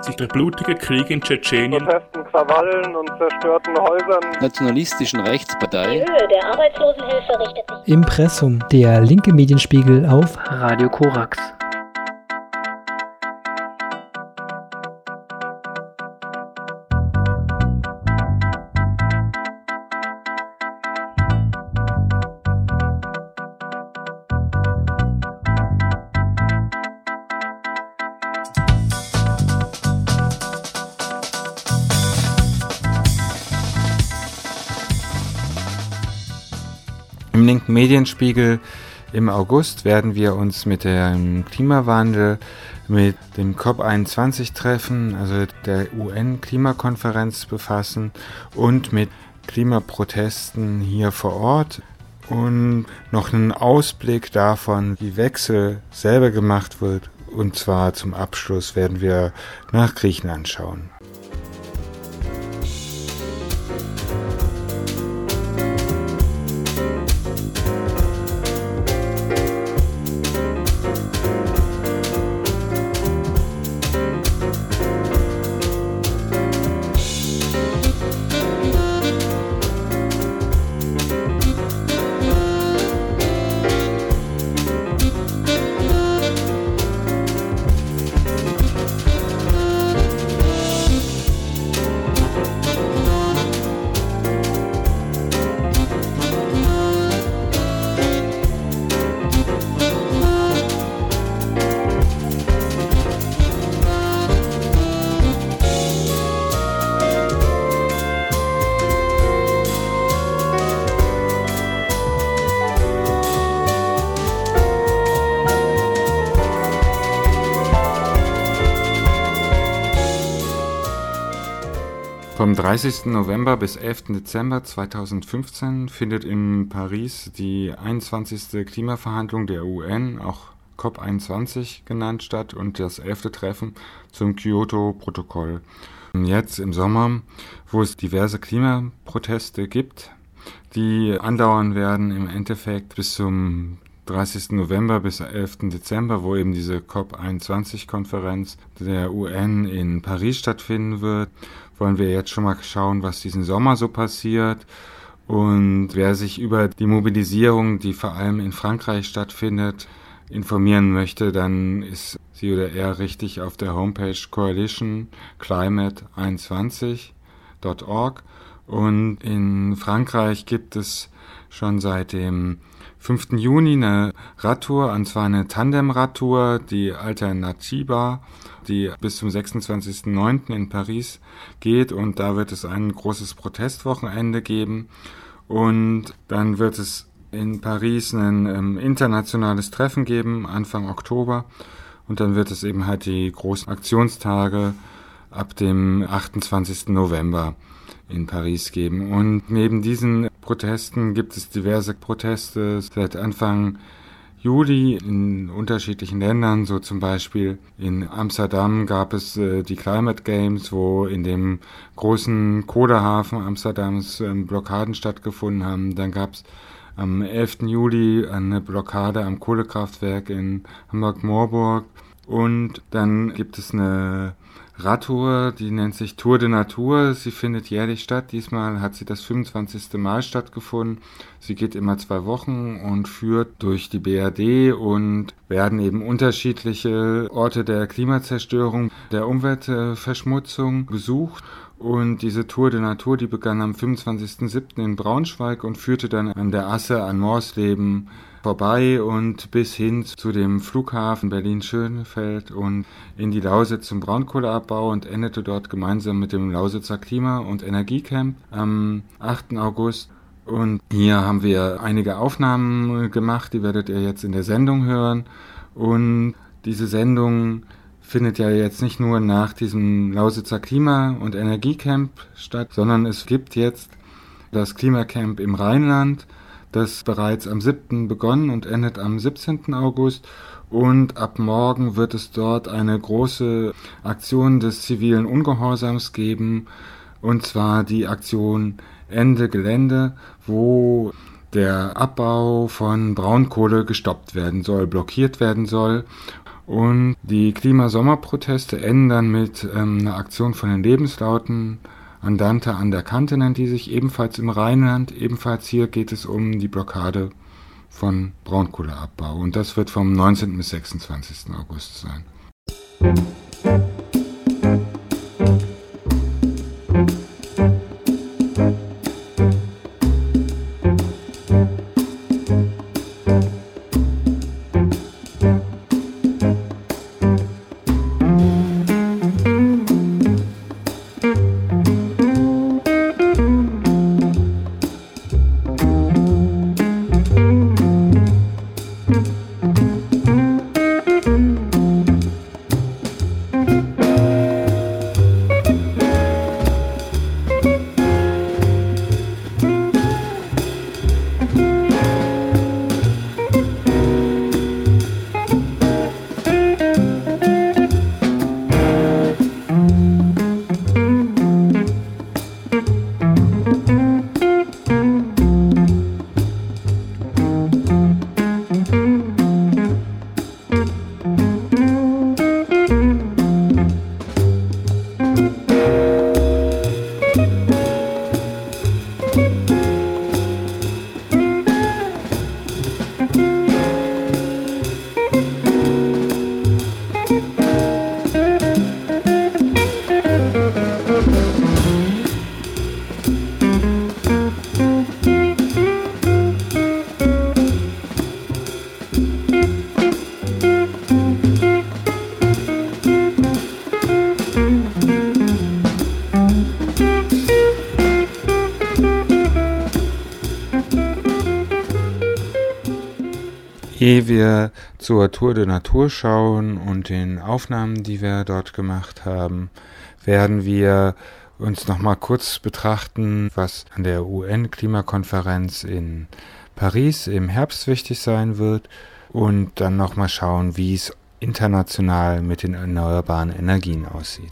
sich der blutige Krieg in Tschetschenien, Protesten, Krawallen und zerstörten Häusern, nationalistischen Rechtspartei. Die Höhe der Arbeitslosenhilfe richtet sich. Impressum, der linke Medienspiegel auf Radio Korax. Im linken Medienspiegel im August werden wir uns mit dem Klimawandel, mit dem COP21-Treffen, also der UN-Klimakonferenz befassen und mit Klimaprotesten hier vor Ort und noch einen Ausblick davon, wie Wechsel selber gemacht wird. Und zwar zum Abschluss werden wir nach Griechenland schauen. Vom 30. November bis 11. Dezember 2015 findet in Paris die 21. Klimaverhandlung der UN, auch COP21 genannt, statt und das 11. Treffen zum Kyoto-Protokoll. Jetzt im Sommer, wo es diverse Klimaproteste gibt, die andauern werden im Endeffekt bis zum 30. November bis 11. Dezember, wo eben diese COP21-Konferenz der UN in Paris stattfinden wird, wollen wir jetzt schon mal schauen, was diesen Sommer so passiert. Und wer sich über die Mobilisierung, die vor allem in Frankreich stattfindet, informieren möchte, dann ist sie oder er richtig auf der Homepage coalitionclimate21.org. Und in Frankreich gibt es schon seit dem 5. Juni eine Radtour, und zwar eine Tandem-Radtour, die Alternativa, die bis zum 26.09. in Paris geht, und da wird es ein großes Protestwochenende geben und dann wird es in Paris ein internationales Treffen geben, Anfang Oktober, und dann wird es eben halt die großen Aktionstage ab dem 28. November in Paris geben. Und neben diesen Protesten gibt es diverse Proteste seit Anfang Juli in unterschiedlichen Ländern, so zum Beispiel in Amsterdam gab es die Climate Games, wo in dem großen Kohlehafen Amsterdams Blockaden stattgefunden haben. Dann gab es am 11. Juli eine Blockade am Kohlekraftwerk in Hamburg-Moorburg, und dann gibt es eine Radtour, die nennt sich Tour de Natur. Sie findet jährlich statt. Diesmal hat sie das 25. Mal stattgefunden. Sie geht immer 2 Wochen und führt durch die BRD und werden eben unterschiedliche Orte der Klimazerstörung, der Umweltverschmutzung besucht. Und diese Tour de Natur, die begann am 25.07. in Braunschweig und führte dann an der Asse an Morsleben vorbei und bis hin zu dem Flughafen Berlin-Schönefeld und in die Lausitz zum Braunkohleabbau und endete dort gemeinsam mit dem Lausitzer Klima- und Energiecamp am 8. August. Und hier haben wir einige Aufnahmen gemacht, die werdet ihr jetzt in der Sendung hören. Und diese Sendung findet ja jetzt nicht nur nach diesem Lausitzer Klima- und Energiecamp statt, sondern es gibt jetzt das Klimacamp im Rheinland, das bereits am 7. begonnen und endet am 17. August. Und ab morgen wird es dort eine große Aktion des zivilen Ungehorsams geben, und zwar die Aktion Ende Gelände, wo der Abbau von Braunkohle gestoppt werden soll, blockiert werden soll. Und die Klimasommerproteste enden dann mit einer Aktion von den Lebenslauten. Andante an der Kante nennt die sich, ebenfalls im Rheinland. Ebenfalls hier geht es um die Blockade von Braunkohleabbau. Und das wird vom 19. bis 26. August sein. Ehe wir zur Tour de Natur schauen und den Aufnahmen, die wir dort gemacht haben, werden wir uns nochmal kurz betrachten, was an der UN-Klimakonferenz in Paris im Herbst wichtig sein wird und dann nochmal schauen, wie es international mit den erneuerbaren Energien aussieht.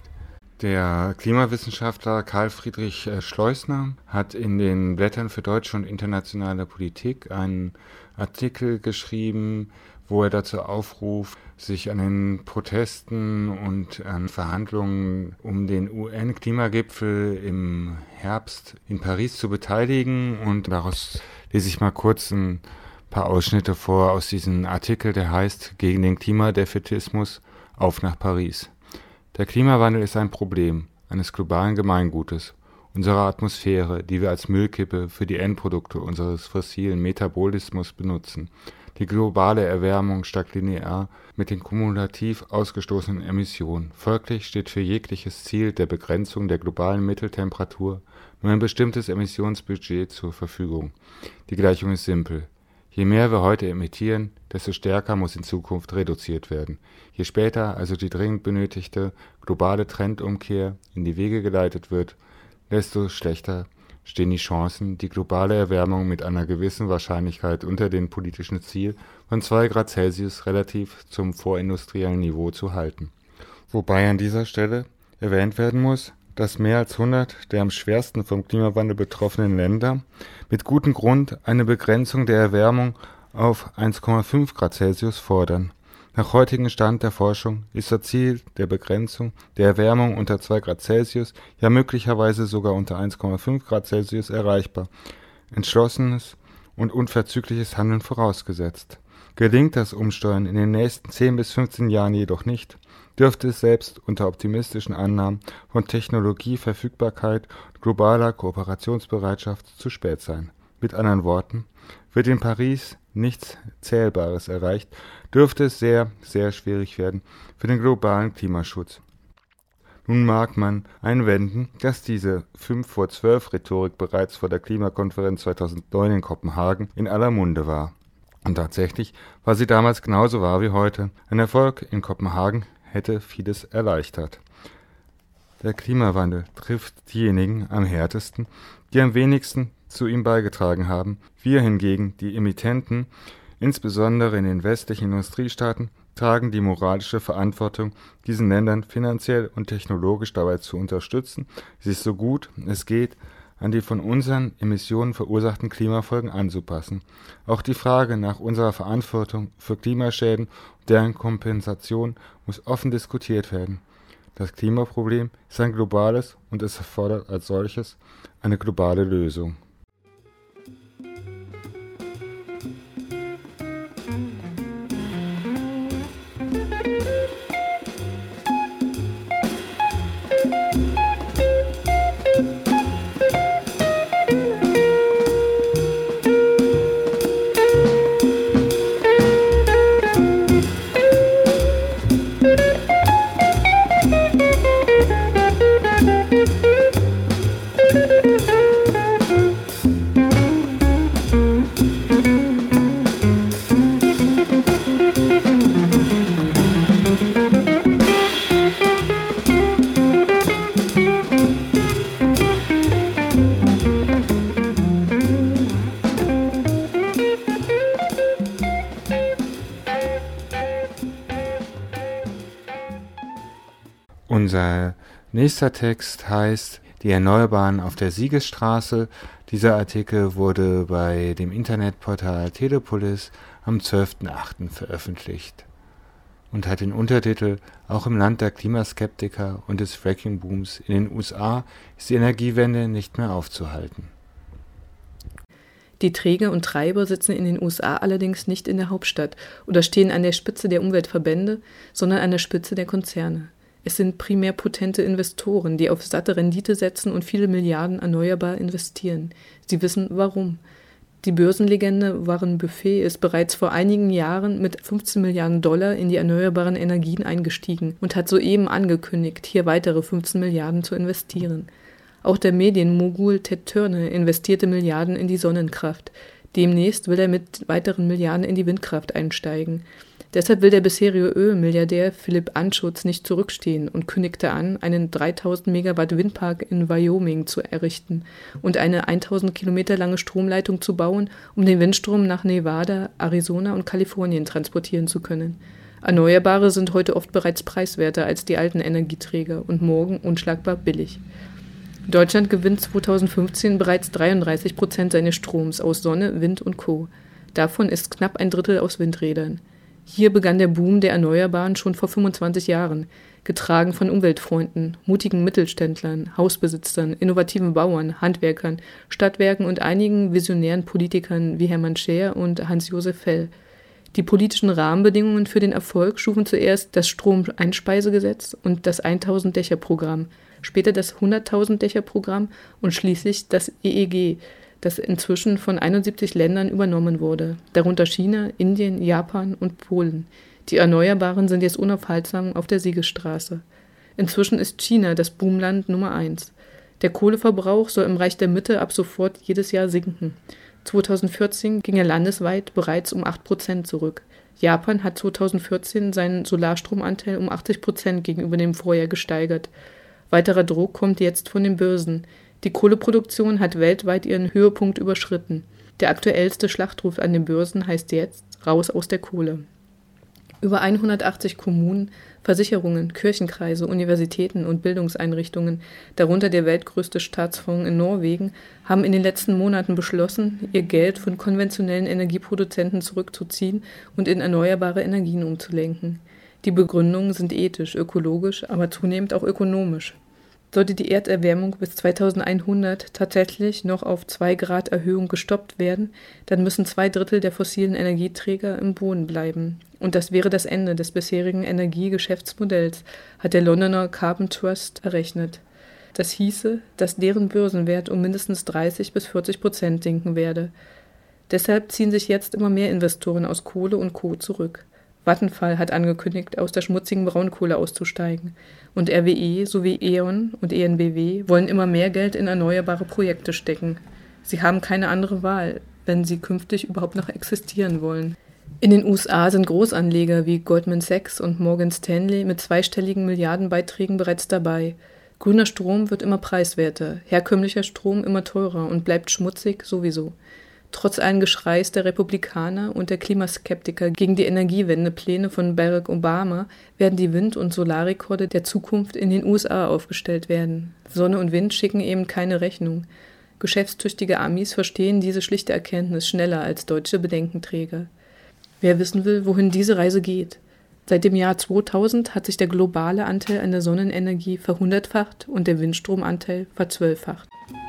Der Klimawissenschaftler Karl Friedrich Schleusner hat in den Blättern für deutsche und internationale Politik einen Artikel geschrieben, wo er dazu aufruft, sich an den Protesten und an Verhandlungen um den UN-Klimagipfel im Herbst in Paris zu beteiligen. Und daraus lese ich mal kurz ein paar Ausschnitte vor aus diesem Artikel, der heißt »Gegen den Klimadefätismus auf nach Paris«. Der Klimawandel ist ein Problem eines globalen Gemeingutes, unserer Atmosphäre, die wir als Müllkippe für die Endprodukte unseres fossilen Metabolismus benutzen. Die globale Erwärmung steigt linear mit den kumulativ ausgestoßenen Emissionen. Folglich steht für jegliches Ziel der Begrenzung der globalen Mitteltemperatur nur ein bestimmtes Emissionsbudget zur Verfügung. Die Gleichung ist simpel. Je mehr wir heute emittieren, desto stärker muss in Zukunft reduziert werden. Je später also die dringend benötigte globale Trendumkehr in die Wege geleitet wird, desto schlechter stehen die Chancen, die globale Erwärmung mit einer gewissen Wahrscheinlichkeit unter dem politischen Ziel von 2 Grad Celsius relativ zum vorindustriellen Niveau zu halten. Wobei an dieser Stelle erwähnt werden muss, dass mehr als 100 der am schwersten vom Klimawandel betroffenen Länder mit gutem Grund eine Begrenzung der Erwärmung auf 1,5 Grad Celsius fordern. Nach heutigem Stand der Forschung ist das Ziel der Begrenzung der Erwärmung unter 2 Grad Celsius, ja möglicherweise sogar unter 1,5 Grad Celsius erreichbar. Entschlossenes und unverzügliches Handeln vorausgesetzt. Gelingt das Umsteuern in den nächsten 10 bis 15 Jahren jedoch nicht, dürfte es selbst unter optimistischen Annahmen von Technologieverfügbarkeit und globaler Kooperationsbereitschaft zu spät sein. Mit anderen Worten, wird in Paris nichts Zählbares erreicht, dürfte es sehr, sehr schwierig werden für den globalen Klimaschutz. Nun mag man einwenden, dass diese 5 vor 12 Rhetorik bereits vor der Klimakonferenz 2009 in Kopenhagen in aller Munde war. Und tatsächlich war sie damals genauso wahr wie heute. Ein Erfolg in Kopenhagen hätte vieles erleichtert. Der Klimawandel trifft diejenigen am härtesten, die am wenigsten zu ihm beigetragen haben. Wir hingegen, die Emittenten, insbesondere in den westlichen Industriestaaten, tragen die moralische Verantwortung, diesen Ländern finanziell und technologisch dabei zu unterstützen, sich so gut es geht an die von unseren Emissionen verursachten Klimafolgen anzupassen. Auch die Frage nach unserer Verantwortung für Klimaschäden und deren Kompensation muss offen diskutiert werden. Das Klimaproblem ist ein globales und es erfordert als solches eine globale Lösung. Unser nächster Text heißt Die Erneuerbaren auf der Siegesstraße. Dieser Artikel wurde bei dem Internetportal Telepolis am 12.08. veröffentlicht und hat den Untertitel Auch im Land der Klimaskeptiker und des Fracking-Booms in den USA ist die Energiewende nicht mehr aufzuhalten. Die Träger und Treiber sitzen in den USA allerdings nicht in der Hauptstadt oder stehen an der Spitze der Umweltverbände, sondern an der Spitze der Konzerne. Es sind primär potente Investoren, die auf satte Rendite setzen und viele Milliarden erneuerbar investieren. Sie wissen, warum. Die Börsenlegende Warren Buffett ist bereits vor einigen Jahren mit 15 Milliarden Dollar in die erneuerbaren Energien eingestiegen und hat soeben angekündigt, hier weitere 15 Milliarden zu investieren. Auch der Medienmogul Ted Turner investierte Milliarden in die Sonnenkraft. Demnächst will er mit weiteren Milliarden in die Windkraft einsteigen. Deshalb will der bisherige Ölmilliardär Philipp Anschutz nicht zurückstehen und kündigte an, einen 3000 Megawatt Windpark in Wyoming zu errichten und eine 1000 Kilometer lange Stromleitung zu bauen, um den Windstrom nach Nevada, Arizona und Kalifornien transportieren zu können. Erneuerbare sind heute oft bereits preiswerter als die alten Energieträger und morgen unschlagbar billig. Deutschland gewinnt 2015 bereits 33% seines Stroms aus Sonne, Wind und Co. Davon ist knapp ein Drittel aus Windrädern. Hier begann der Boom der Erneuerbaren schon vor 25 Jahren, getragen von Umweltfreunden, mutigen Mittelständlern, Hausbesitzern, innovativen Bauern, Handwerkern, Stadtwerken und einigen visionären Politikern wie Hermann Scheer und Hans-Josef Fell. Die politischen Rahmenbedingungen für den Erfolg schufen zuerst das Stromeinspeisegesetz und das 1000-Dächer-Programm, später das 100.000-Dächer-Programm und schließlich das EEG, das inzwischen von 71 Ländern übernommen wurde, darunter China, Indien, Japan und Polen. Die Erneuerbaren sind jetzt unaufhaltsam auf der Siegesstraße. Inzwischen ist China das Boomland Nummer 1. Der Kohleverbrauch soll im Reich der Mitte ab sofort jedes Jahr sinken. 2014 ging er landesweit bereits um 8% zurück. Japan hat 2014 seinen Solarstromanteil um 80% gegenüber dem Vorjahr gesteigert. Weiterer Druck kommt jetzt von den Börsen. Die Kohleproduktion hat weltweit ihren Höhepunkt überschritten. Der aktuellste Schlachtruf an den Börsen heißt jetzt Raus aus der Kohle. Über 180 Kommunen, Versicherungen, Kirchenkreise, Universitäten und Bildungseinrichtungen, darunter der weltgrößte Staatsfonds in Norwegen, haben in den letzten Monaten beschlossen, ihr Geld von konventionellen Energieproduzenten zurückzuziehen und in erneuerbare Energien umzulenken. Die Begründungen sind ethisch, ökologisch, aber zunehmend auch ökonomisch. Sollte die Erderwärmung bis 2100 tatsächlich noch auf 2 Grad Erhöhung gestoppt werden, dann müssen 2/3 der fossilen Energieträger im Boden bleiben. Und das wäre das Ende des bisherigen Energiegeschäftsmodells, hat der Londoner Carbon Trust errechnet. Das hieße, dass deren Börsenwert um mindestens 30-40% sinken werde. Deshalb ziehen sich jetzt immer mehr Investoren aus Kohle und Co. zurück. Vattenfall hat angekündigt, aus der schmutzigen Braunkohle auszusteigen. Und RWE sowie E.ON und EnBW wollen immer mehr Geld in erneuerbare Projekte stecken. Sie haben keine andere Wahl, wenn sie künftig überhaupt noch existieren wollen. In den USA sind Großanleger wie Goldman Sachs und Morgan Stanley mit zweistelligen Milliardenbeiträgen bereits dabei. Grüner Strom wird immer preiswerter, herkömmlicher Strom immer teurer und bleibt schmutzig sowieso. Trotz allen Geschreis der Republikaner und der Klimaskeptiker gegen die Energiewendepläne von Barack Obama werden die Wind- und Solarrekorde der Zukunft in den USA aufgestellt werden. Sonne und Wind schicken eben keine Rechnung. Geschäftstüchtige Amis verstehen diese schlichte Erkenntnis schneller als deutsche Bedenkenträger. Wer wissen will, wohin diese Reise geht. Seit dem Jahr 2000 hat sich der globale Anteil an der Sonnenenergie verhundertfacht und der Windstromanteil verzwölffacht.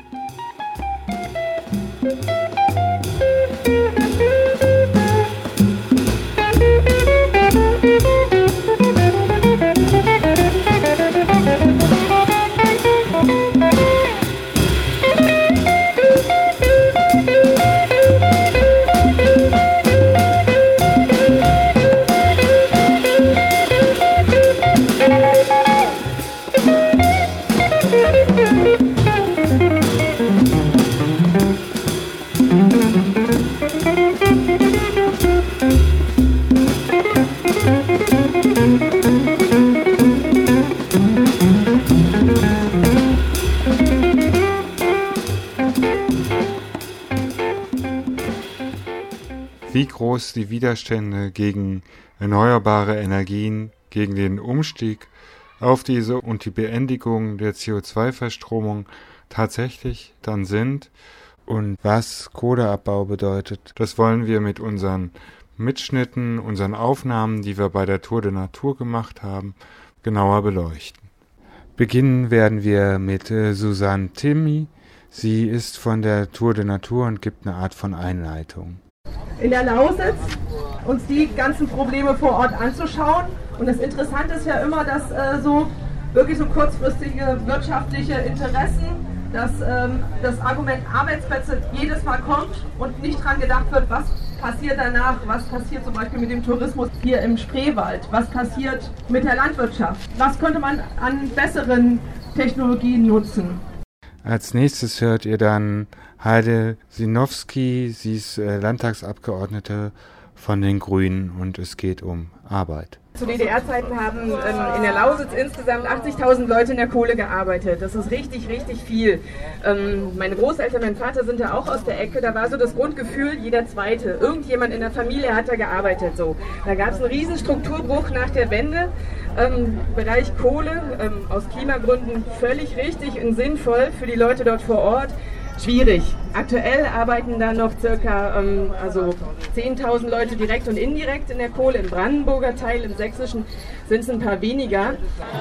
Wie groß die Widerstände gegen erneuerbare Energien, gegen den Umstieg auf diese und die Beendigung der CO2-Verstromung tatsächlich dann sind und was Kohleabbau bedeutet, das wollen wir mit unseren Mitschnitten, unseren Aufnahmen, die wir bei der Tour de Natur gemacht haben, genauer beleuchten. Beginnen werden wir mit Susanne Timmy. Sie ist von der Tour de Natur und gibt eine Art von Einleitung. In der Lausitz uns die ganzen Probleme vor Ort anzuschauen. Und das Interessante ist ja immer, dass wirklich so kurzfristige wirtschaftliche Interessen, dass das Argument Arbeitsplätze jedes Mal kommt und nicht dran gedacht wird, was passiert danach, was passiert zum Beispiel mit dem Tourismus hier im Spreewald, was passiert mit der Landwirtschaft, was könnte man an besseren Technologien nutzen. Als nächstes hört ihr dann Heide Sinowski, sie ist Landtagsabgeordnete von den Grünen und es geht um Arbeit. Zu DDR-Zeiten haben in der Lausitz insgesamt 80.000 Leute in der Kohle gearbeitet. Das ist richtig, richtig viel. Meine Großeltern, mein Vater sind da auch aus der Ecke. Da war so das Grundgefühl, jeder Zweite, irgendjemand in der Familie hat da gearbeitet. So. Da gab es einen riesen Strukturbruch nach der Wende. Bereich Kohle, aus Klimagründen völlig richtig und sinnvoll für die Leute dort vor Ort. Schwierig. Aktuell arbeiten da noch circa 10.000 Leute direkt und indirekt in der Kohle. Im Brandenburger Teil, im Sächsischen sind es ein paar weniger.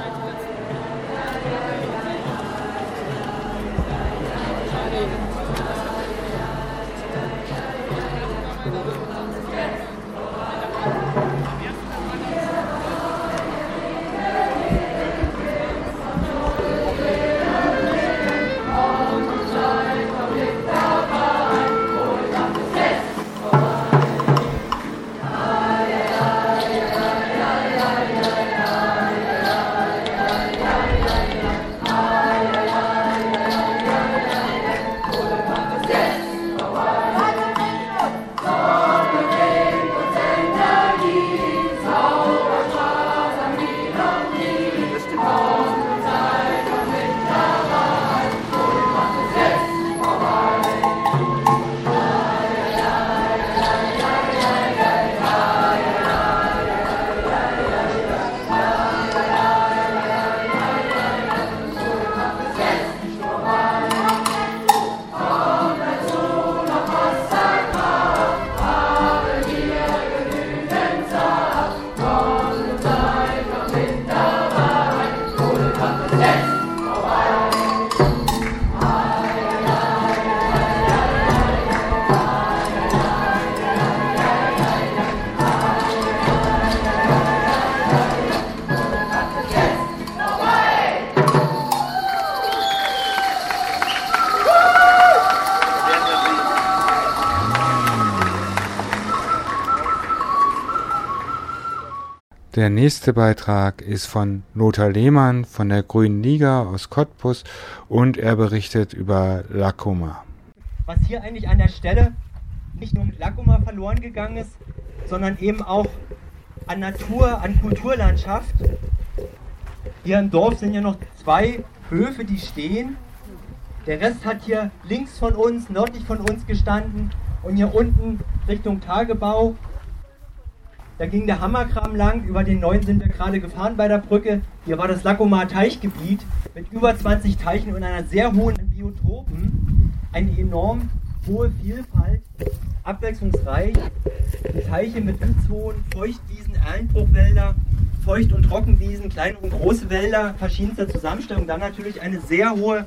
Der nächste Beitrag ist von Lothar Lehmann von der Grünen Liga aus Cottbus und er berichtet über Lacuma. Was hier eigentlich an der Stelle nicht nur mit Lacuma verloren gegangen ist, sondern eben auch an Natur, an Kulturlandschaft. Hier im Dorf sind ja noch 2 Höfe, die stehen. Der Rest hat hier links von uns, nördlich von uns gestanden und hier unten Richtung Tagebau. Da ging der Hammerkram lang, über den neuen sind wir gerade gefahren bei der Brücke. Hier war das Lacumaer Teichgebiet mit über 20 Teichen und einer sehr hohen Biotopen. eine enorm hohe Vielfalt, abwechslungsreich, Teiche mit Wildzonen, Feuchtwiesen, Erlenbruchwälder, Feucht- und Trockenwiesen, kleine und große Wälder verschiedenster Zusammenstellung, dann natürlich eine sehr hohe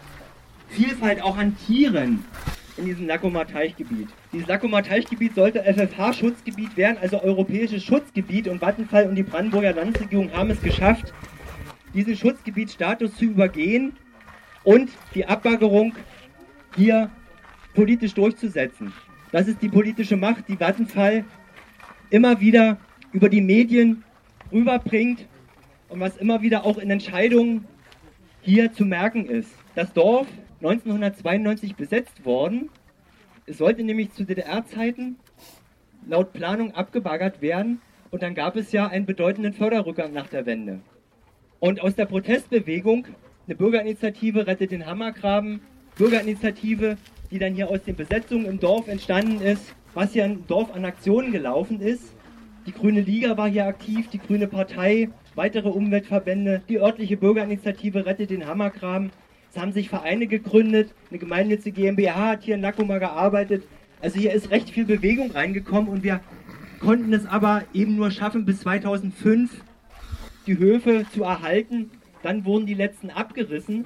Vielfalt auch an Tieren in diesem Lackumer Teichgebiet. Dieses Lackumer Teichgebiet sollte FFH-Schutzgebiet werden, also europäisches Schutzgebiet, und Vattenfall und die Brandenburger Landesregierung haben es geschafft, diesen Schutzgebietsstatus zu übergehen und die Abbaggerung hier politisch durchzusetzen. Das ist die politische Macht, die Vattenfall immer wieder über die Medien rüberbringt und was immer wieder auch in Entscheidungen hier zu merken ist. Das Dorf 1992 besetzt worden. Es sollte nämlich zu DDR-Zeiten laut Planung abgebaggert werden und dann gab es ja einen bedeutenden Förderrückgang nach der Wende. Und aus der Protestbewegung, eine Bürgerinitiative Rettet den Hammergraben, Bürgerinitiative, die dann hier aus den Besetzungen im Dorf entstanden ist, was hier im Dorf an Aktionen gelaufen ist. Die Grüne Liga war hier aktiv, die Grüne Partei, weitere Umweltverbände, die örtliche Bürgerinitiative Rettet den Hammergraben. Es haben sich Vereine gegründet, eine gemeinnützige GmbH hat hier in Lackumer gearbeitet. Also hier ist recht viel Bewegung reingekommen und wir konnten es aber eben nur schaffen, bis 2005 die Höfe zu erhalten. Dann wurden die letzten abgerissen.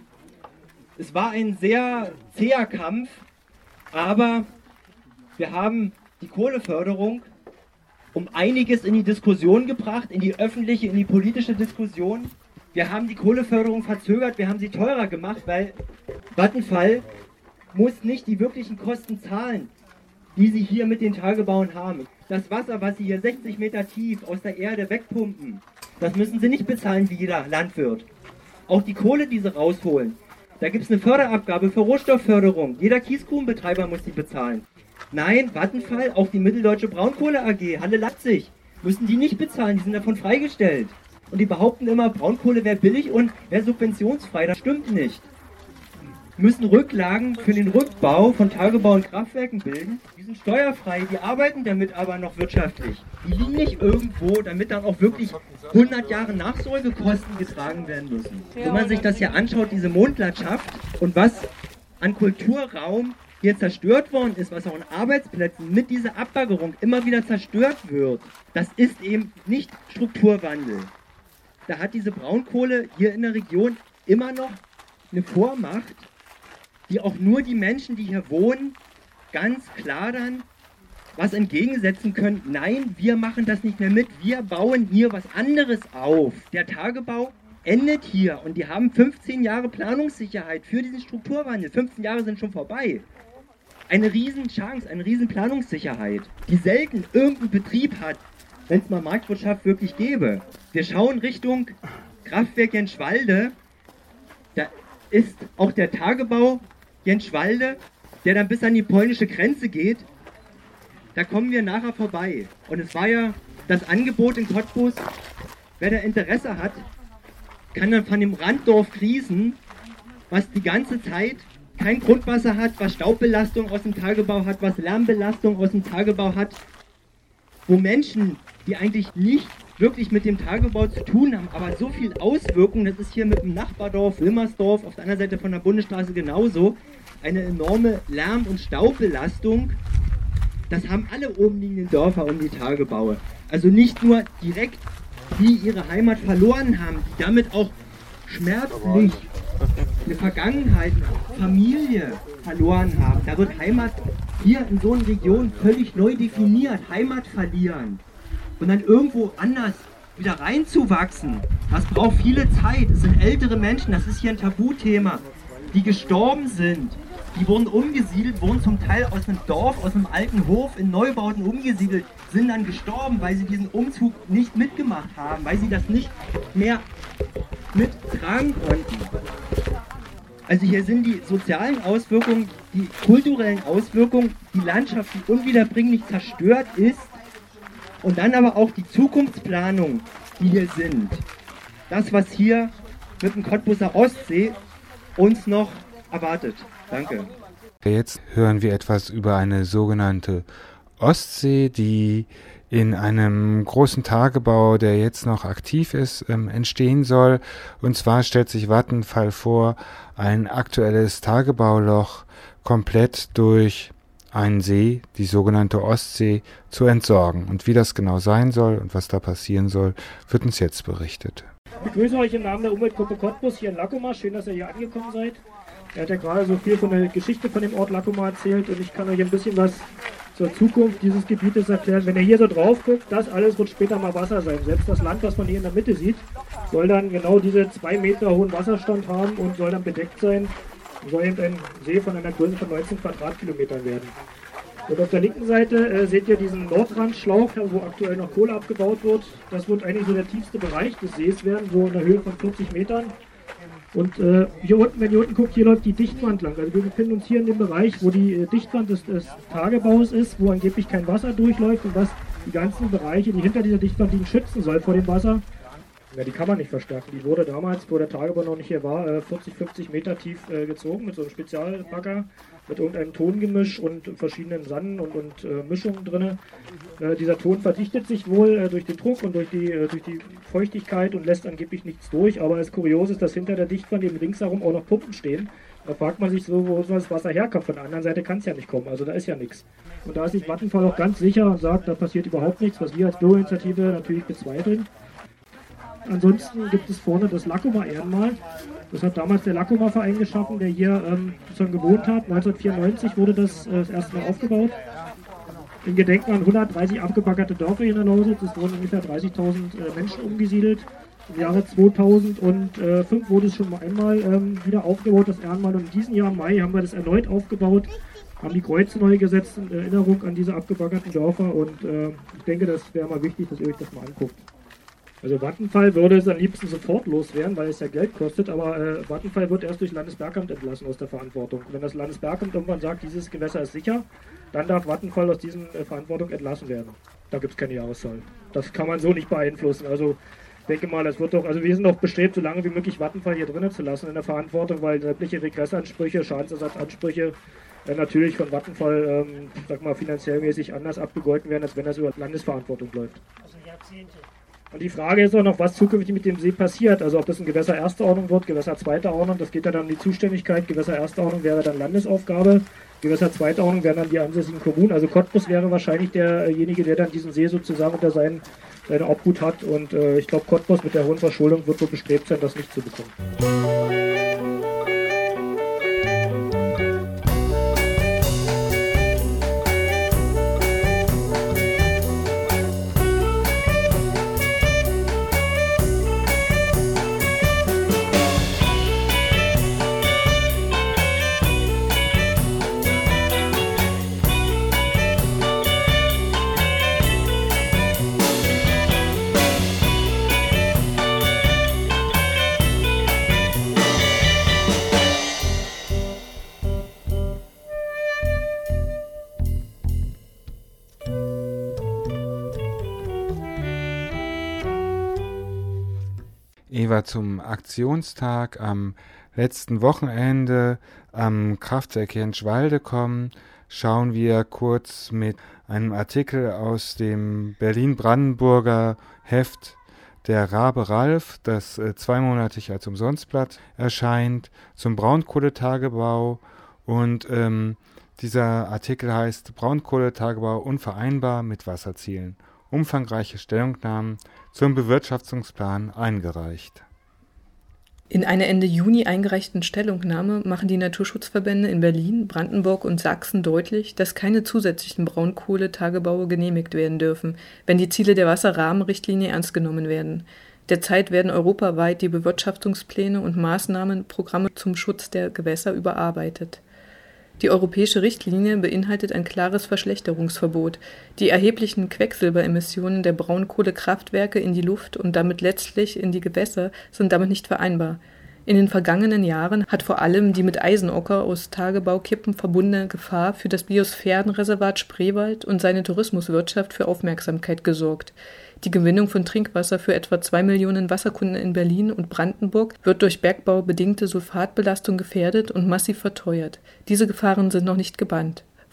Es war ein sehr zäher Kampf, aber wir haben die Kohleförderung um einiges in die Diskussion gebracht, in die öffentliche, in die politische Diskussion. Wir haben die Kohleförderung verzögert, wir haben sie teurer gemacht, weil Vattenfall muss nicht die wirklichen Kosten zahlen, die sie hier mit den Tagebauen haben. Das Wasser, was sie hier 60 Meter tief aus der Erde wegpumpen, das müssen sie nicht bezahlen wie jeder Landwirt. Auch die Kohle, die sie rausholen, da gibt es eine Förderabgabe für Rohstoffförderung. Jeder Kiesgrubenbetreiber muss die bezahlen. Nein, Vattenfall, auch die Mitteldeutsche Braunkohle AG, Halle-Latzig, müssen die nicht bezahlen, die sind davon freigestellt. Und die behaupten immer, Braunkohle wäre billig und wäre subventionsfrei. Das stimmt nicht. Müssen Rücklagen für den Rückbau von Tagebau und Kraftwerken bilden. Die sind steuerfrei, die arbeiten damit aber noch wirtschaftlich. Die liegen nicht irgendwo, damit dann auch wirklich 100 Jahre Nachfolgekosten getragen werden müssen. Wenn man sich das hier anschaut, diese Mondlandschaft und was an Kulturraum hier zerstört worden ist, was auch an Arbeitsplätzen mit dieser Abbaggerung immer wieder zerstört wird, das ist eben nicht Strukturwandel. Da hat diese Braunkohle hier in der Region immer noch eine Vormacht, die auch nur die Menschen, die hier wohnen, ganz klar dann was entgegensetzen können. Nein, wir machen das nicht mehr mit, wir bauen hier was anderes auf. Der Tagebau endet hier und die haben 15 Jahre Planungssicherheit für diesen Strukturwandel. 15 Jahre sind schon vorbei. Eine Riesenchance, eine Riesenplanungssicherheit, die selten irgendein Betrieb hat, wenn es mal Marktwirtschaft wirklich gäbe. Wir schauen Richtung Kraftwerk Jenschwalde, da ist auch der Tagebau Jenschwalde, der dann bis an die polnische Grenze geht. Da kommen wir nachher vorbei. Und es war ja das Angebot in Cottbus, wer da Interesse hat, kann dann von dem Randdorf Griesen, was die ganze Zeit kein Grundwasser hat, was Staubbelastung aus dem Tagebau hat, was Lärmbelastung aus dem Tagebau hat, wo Menschen, die eigentlich nicht wirklich mit dem Tagebau zu tun haben, aber so viel Auswirkungen, das ist hier mit dem Nachbardorf Wilmersdorf auf der anderen Seite von der Bundesstraße genauso, eine enorme Lärm- und Staubbelastung, das haben alle umliegenden Dörfer um die Tagebaue. Also nicht nur direkt, die ihre Heimat verloren haben, die damit auch schmerzlich eine Vergangenheit, Familie verloren haben. Da wird Heimat hier in so einer Region völlig neu definiert, Heimat verlieren. Und dann irgendwo anders wieder reinzuwachsen, das braucht viele Zeit. Es sind ältere Menschen, das ist hier ein Tabuthema, die gestorben sind. Die wurden umgesiedelt, wurden zum Teil aus einem Dorf, aus einem alten Hof in Neubauten umgesiedelt, sind dann gestorben, weil sie diesen Umzug nicht mitgemacht haben, weil sie das nicht mehr mittragen konnten. Also hier sind die sozialen Auswirkungen, die kulturellen Auswirkungen, die Landschaft, die unwiederbringlich zerstört ist und dann aber auch die Zukunftsplanung, die hier sind. Das, was hier mit dem Cottbuser Ostsee uns noch erwartet. Danke. Jetzt hören wir etwas über eine sogenannte Ostsee, die in einem großen Tagebau, der jetzt noch aktiv ist, entstehen soll. Und zwar stellt sich Vattenfall vor, ein aktuelles Tagebauloch komplett durch einen See, die sogenannte Ostsee, zu entsorgen. Und wie das genau sein soll und was da passieren soll, wird uns jetzt berichtet. Ich begrüße euch im Namen der Umweltgruppe Cottbus hier in Lackomat. Schön, dass ihr hier angekommen seid. Er hat ja gerade so viel von der Geschichte von dem Ort Lackomat erzählt und ich kann euch ein bisschen was zur Zukunft dieses Gebietes erklären. Wenn ihr hier so drauf guckt, das alles wird später mal Wasser sein. Selbst das Land, was man hier in der Mitte sieht, soll dann genau diese 2 Meter hohen Wasserstand haben und soll dann bedeckt sein. Soll eben ein See von einer Größe von 19 Quadratkilometern werden. Und auf der linken Seite seht ihr diesen Nordrandschlauch, wo aktuell noch Kohle abgebaut wird. Das wird eigentlich so der tiefste Bereich des Sees werden, so in der Höhe von 40 Metern. Und hier unten, wenn ihr unten guckt, hier läuft die Dichtwand lang. Also wir befinden uns hier in dem Bereich, wo die Dichtwand des Tagebaus ist, wo angeblich kein Wasser durchläuft und was die ganzen Bereiche, die hinter dieser Dichtwand liegen, schützen soll vor dem Wasser. Ja, die kann man nicht verstärken. Die wurde damals, wo der Tagebau noch nicht hier war, 40, 50 Meter tief gezogen mit so einem Spezialbagger, mit irgendeinem Tongemisch und verschiedenen Sanden und Mischungen drin. Dieser Ton verdichtet sich wohl durch den Druck und durch die Feuchtigkeit und lässt angeblich nichts durch. Aber das Kuriose ist, dass hinter der Dichtwand eben ringsherum auch noch Pumpen stehen. Da fragt man sich so, wo das Wasser herkommt. Von der anderen Seite kann es ja nicht kommen. Also da ist ja nichts. Und da ist sich Vattenfall auch ganz sicher und sagt, da passiert überhaupt nichts, was wir als Bürgerinitiative natürlich bezweifeln. Ansonsten gibt es vorne das Lackomat-Ehrenmal. Das hat damals der Lackomat-Verein geschaffen, der hier schon gewohnt hat. 1994 wurde das erste Mal aufgebaut. In Gedenken an 130 abgebaggerte Dörfer hier in der Lausitz. Es wurden ungefähr 30.000 Menschen umgesiedelt. Im Jahre 2005 wurde es schon mal einmal wieder aufgebaut, das Ehrenmal. Und in diesem Jahr im Mai haben wir das erneut aufgebaut, haben die Kreuze neu gesetzt in Erinnerung an diese abgebaggerten Dörfer. Und ich denke, das wäre mal wichtig, dass ihr euch das mal anguckt. Also Vattenfall würde es am liebsten sofort loswerden, weil es ja Geld kostet, aber Vattenfall wird erst durch Landesbergamt entlassen aus der Verantwortung. Wenn das Landesbergamt irgendwann sagt, dieses Gewässer ist sicher, dann darf Vattenfall aus dieser Verantwortung entlassen werden. Da gibt es keine Jahreszahl. Das kann man so nicht beeinflussen. Also ich denke mal, das wird doch, also wir sind auch bestrebt, so lange wie möglich Vattenfall hier drinnen zu lassen in der Verantwortung, weil sämtliche Regressansprüche, Schadensersatzansprüche natürlich von Vattenfall, finanziell mäßig anders abgegolten werden, als wenn das über Landesverantwortung läuft. Also Jahrzehnte. Und die Frage ist auch noch, was zukünftig mit dem See passiert. Also ob das ein Gewässer erster Ordnung wird, Gewässer zweiter Ordnung, das geht ja dann in die Zuständigkeit. Gewässer erster Ordnung wäre dann Landesaufgabe, Gewässer zweiter Ordnung wären dann die ansässigen Kommunen. Also Cottbus wäre wahrscheinlich derjenige, der dann diesen See sozusagen unter seine Obhut hat. Und ich glaube, Cottbus mit der hohen Verschuldung wird so bestrebt sein, das nicht zu bekommen. Eva, zum Aktionstag am letzten Wochenende am Kraftwerk Jentschwalde kommen, schauen wir kurz mit einem Artikel aus dem Berlin-Brandenburger Heft Der Rabe Ralf, das zweimonatig als Umsonstblatt erscheint, zum Braunkohletagebau. Und dieser Artikel heißt Braunkohletagebau unvereinbar mit Wasserzielen. Umfangreiche Stellungnahmen zum Bewirtschaftungsplan eingereicht. In einer Ende Juni eingereichten Stellungnahme machen die Naturschutzverbände in Berlin, Brandenburg und Sachsen deutlich, dass keine zusätzlichen Braunkohletagebaue genehmigt werden dürfen, wenn die Ziele der Wasserrahmenrichtlinie ernst genommen werden. Derzeit werden europaweit die Bewirtschaftungspläne und Maßnahmenprogramme zum Schutz der Gewässer überarbeitet. Die europäische Richtlinie beinhaltet ein klares Verschlechterungsverbot. Die erheblichen Quecksilberemissionen der Braunkohlekraftwerke in die Luft und damit letztlich in die Gewässer sind damit nicht vereinbar. In den vergangenen Jahren hat vor allem die mit Eisenocker aus Tagebaukippen verbundene Gefahr für das Biosphärenreservat Spreewald und seine Tourismuswirtschaft für Aufmerksamkeit gesorgt. Die Gewinnung von Trinkwasser für etwa 2 Millionen Wasserkunden in Berlin und Brandenburg wird durch bergbaubedingte Sulfatbelastung gefährdet und massiv verteuert. Diese Gefahren sind noch nicht gebannt.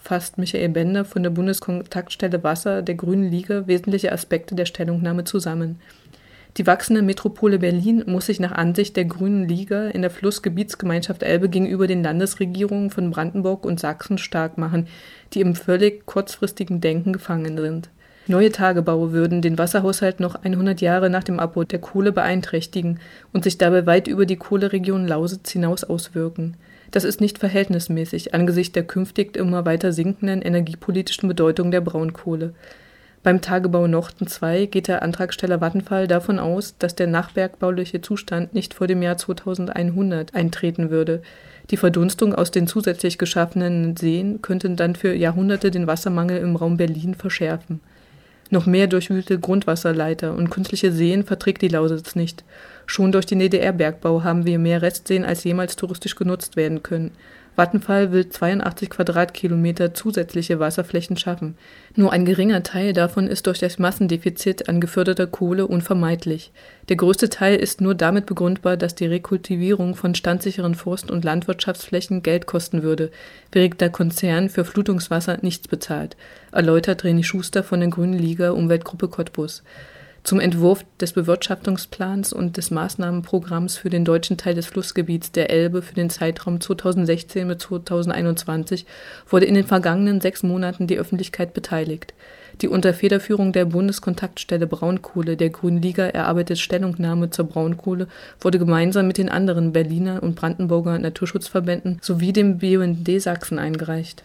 fasst Michael Bender von der Bundeskontaktstelle Wasser der Grünen Liga wesentliche Aspekte der Stellungnahme zusammen. Die wachsende Metropole Berlin muss sich nach Ansicht der Grünen Liga in der Flussgebietsgemeinschaft Elbe gegenüber den Landesregierungen von Brandenburg und Sachsen stark machen, die im völlig kurzfristigen Denken gefangen sind. Neue Tagebaue würden den Wasserhaushalt noch 100 Jahre nach dem Abbau der Kohle beeinträchtigen und sich dabei weit über die Kohleregion Lausitz hinaus auswirken. Das ist nicht verhältnismäßig angesichts der künftig immer weiter sinkenden energiepolitischen Bedeutung der Braunkohle. Beim Tagebau Nochten 2 geht der Antragsteller Vattenfall davon aus, dass der nachbergbauliche Zustand nicht vor dem Jahr 2100 eintreten würde. Die Verdunstung aus den zusätzlich geschaffenen Seen könnte dann für Jahrhunderte den Wassermangel im Raum Berlin verschärfen. Noch mehr durchwühlte Grundwasserleiter und künstliche Seen verträgt die Lausitz nicht. Schon durch den DDR-Bergbau haben wir mehr Restseen als jemals touristisch genutzt werden können. Vattenfall will 82 Quadratkilometer zusätzliche Wasserflächen schaffen. Nur ein geringer Teil davon ist durch das Massendefizit an geförderter Kohle unvermeidlich. Der größte Teil ist nur damit begründbar, dass die Rekultivierung von standsicheren Forst- und Landwirtschaftsflächen Geld kosten würde, während der Konzern für Flutungswasser nichts bezahlt, erläutert René Schuster von der Grünen Liga Umweltgruppe Cottbus. Zum Entwurf des Bewirtschaftungsplans und des Maßnahmenprogramms für den deutschen Teil des Flussgebiets der Elbe für den Zeitraum 2016 bis 2021 wurde in den vergangenen 6 Monaten die Öffentlichkeit beteiligt. Die unter Federführung der Bundeskontaktstelle Braunkohle der Grünen Liga erarbeitete Stellungnahme zur Braunkohle wurde gemeinsam mit den anderen Berliner und Brandenburger Naturschutzverbänden sowie dem BUND Sachsen eingereicht.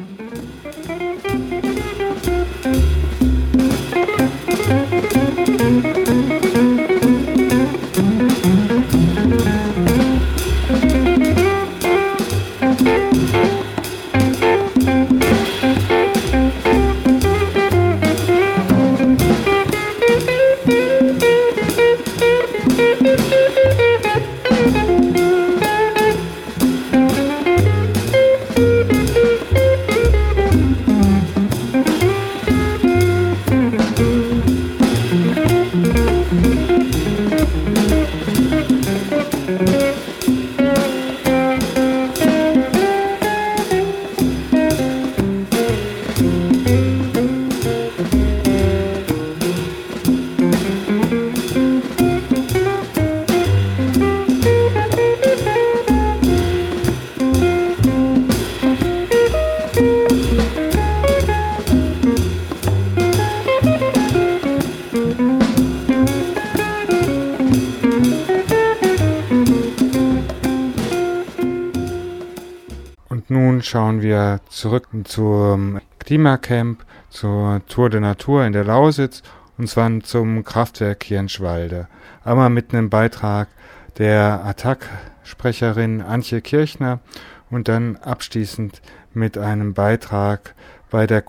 Nun schauen wir zurück zum Klimacamp, zur Tour de Natur in der Lausitz, und zwar zum Kraftwerk Kirnschwalde. Einmal mit einem Beitrag der ATTAC-Sprecherin Antje Kirchner und dann abschließend mit einem Beitrag bei der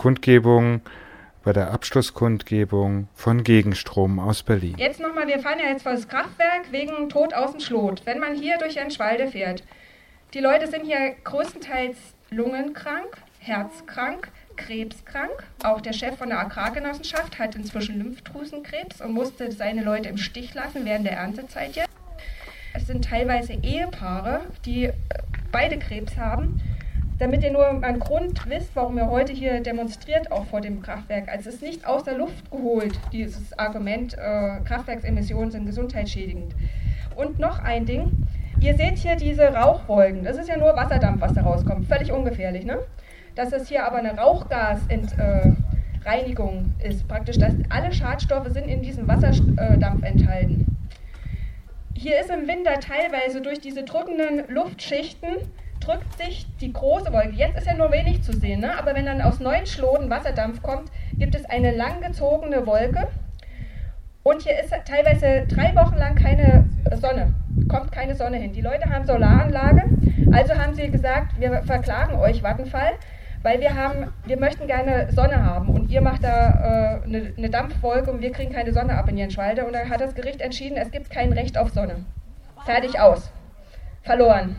Abschlusskundgebung von Gegenstrom aus Berlin. Jetzt nochmal, wir fahren ja jetzt vor das Kraftwerk wegen Tod aus dem Schlot. Wenn man hier durch Kirnschwalde fährt, die Leute sind hier größtenteils lungenkrank, herzkrank, krebskrank. Auch der Chef von der Agrargenossenschaft hat inzwischen Lymphdrüsenkrebs und musste seine Leute im Stich lassen während der Erntezeit jetzt. Es sind teilweise Ehepaare, die beide Krebs haben. Damit ihr nur einen Grund wisst, warum ihr heute hier demonstriert, auch vor dem Kraftwerk. Also es ist nicht aus der Luft geholt, dieses Argument, Kraftwerksemissionen sind gesundheitsschädigend. Und noch ein Ding. Ihr seht hier diese Rauchwolken, das ist ja nur Wasserdampf, was da rauskommt, völlig ungefährlich, ne? Dass es hier aber eine Rauchgasreinigung ist, praktisch, dass alle Schadstoffe sind in diesem Wasserdampf enthalten. Hier ist im Winter teilweise durch diese drückenden Luftschichten, drückt sich die große Wolke, jetzt ist ja nur wenig zu sehen, ne? Aber wenn dann aus neuen Schloten Wasserdampf kommt, gibt es eine langgezogene Wolke und hier ist teilweise 3 Wochen lang keine Sonne. Kommt keine Sonne hin. Die Leute haben Solaranlage, also haben sie gesagt, wir verklagen euch Vattenfall, weil wir möchten gerne Sonne haben und ihr macht da eine Dampfwolke und wir kriegen keine Sonne ab in Kirnschwalde. Und da hat das Gericht entschieden, es gibt kein Recht auf Sonne. Fertig, aus. Verloren.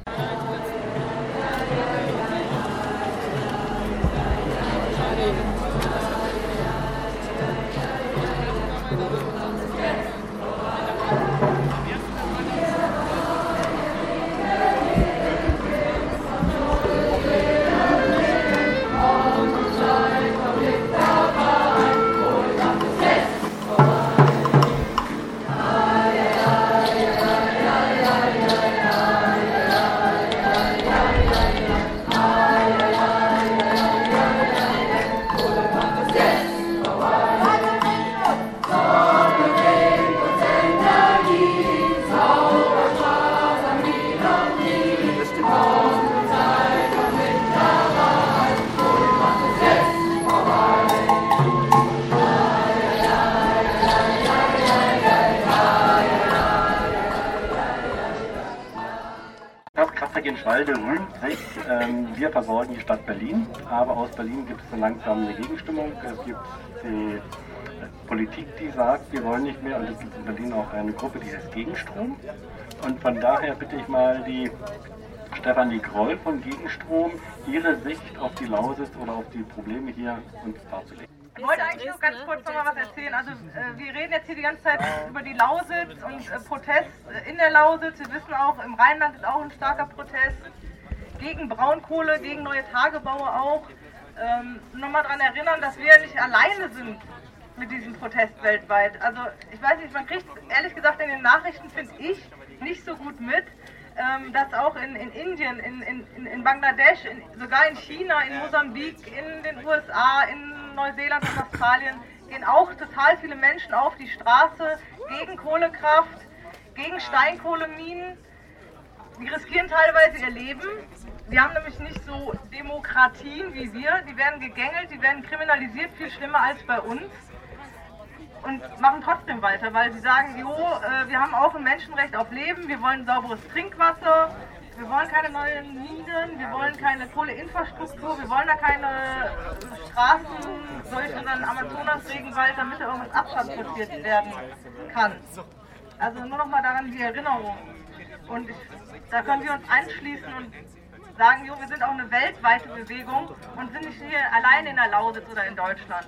Jenschwalde rühmt sich, wir versorgen die Stadt Berlin, aber aus Berlin gibt es so langsam eine Gegenstimmung. Es gibt die Politik, die sagt, wir wollen nicht mehr, und es gibt in Berlin auch eine Gruppe, die heißt Gegenstrom. Und von daher bitte ich mal die Stefanie Groll von Gegenstrom, ihre Sicht auf die Lausitz oder auf die Probleme hier uns darzulegen. Ich wollte eigentlich nur ganz kurz noch mal was erzählen. Also wir reden jetzt hier die ganze Zeit über die Lausitz und Protest in der Lausitz. Wir wissen auch, im Rheinland ist auch ein starker Protest gegen Braunkohle, gegen neue Tagebaue auch. Nochmal daran erinnern, dass wir nicht alleine sind mit diesem Protest weltweit. Also ich weiß nicht, man kriegt ehrlich gesagt in den Nachrichten, finde ich, nicht so gut mit, dass auch in Indien, in Bangladesch, sogar in China, in Mosambik, in den USA, in Neuseeland und Australien gehen auch total viele Menschen auf die Straße gegen Kohlekraft, gegen Steinkohleminen. Die riskieren teilweise ihr Leben. Die haben nämlich nicht so Demokratien wie wir. Die werden gegängelt, die werden kriminalisiert, viel schlimmer als bei uns. Und machen trotzdem weiter, weil sie sagen, wir haben auch ein Menschenrecht auf Leben, wir wollen sauberes Trinkwasser, wir wollen keine neuen Minen, wir wollen keine Kohleinfrastruktur, wir wollen da keine Straßen durch unseren Amazonas-Regenwald, damit da irgendwas abtransportiert werden kann. Also nur noch mal daran die Erinnerung. Und da können wir uns anschließen und sagen, wir sind auch eine weltweite Bewegung und sind nicht hier allein in der Lausitz oder in Deutschland.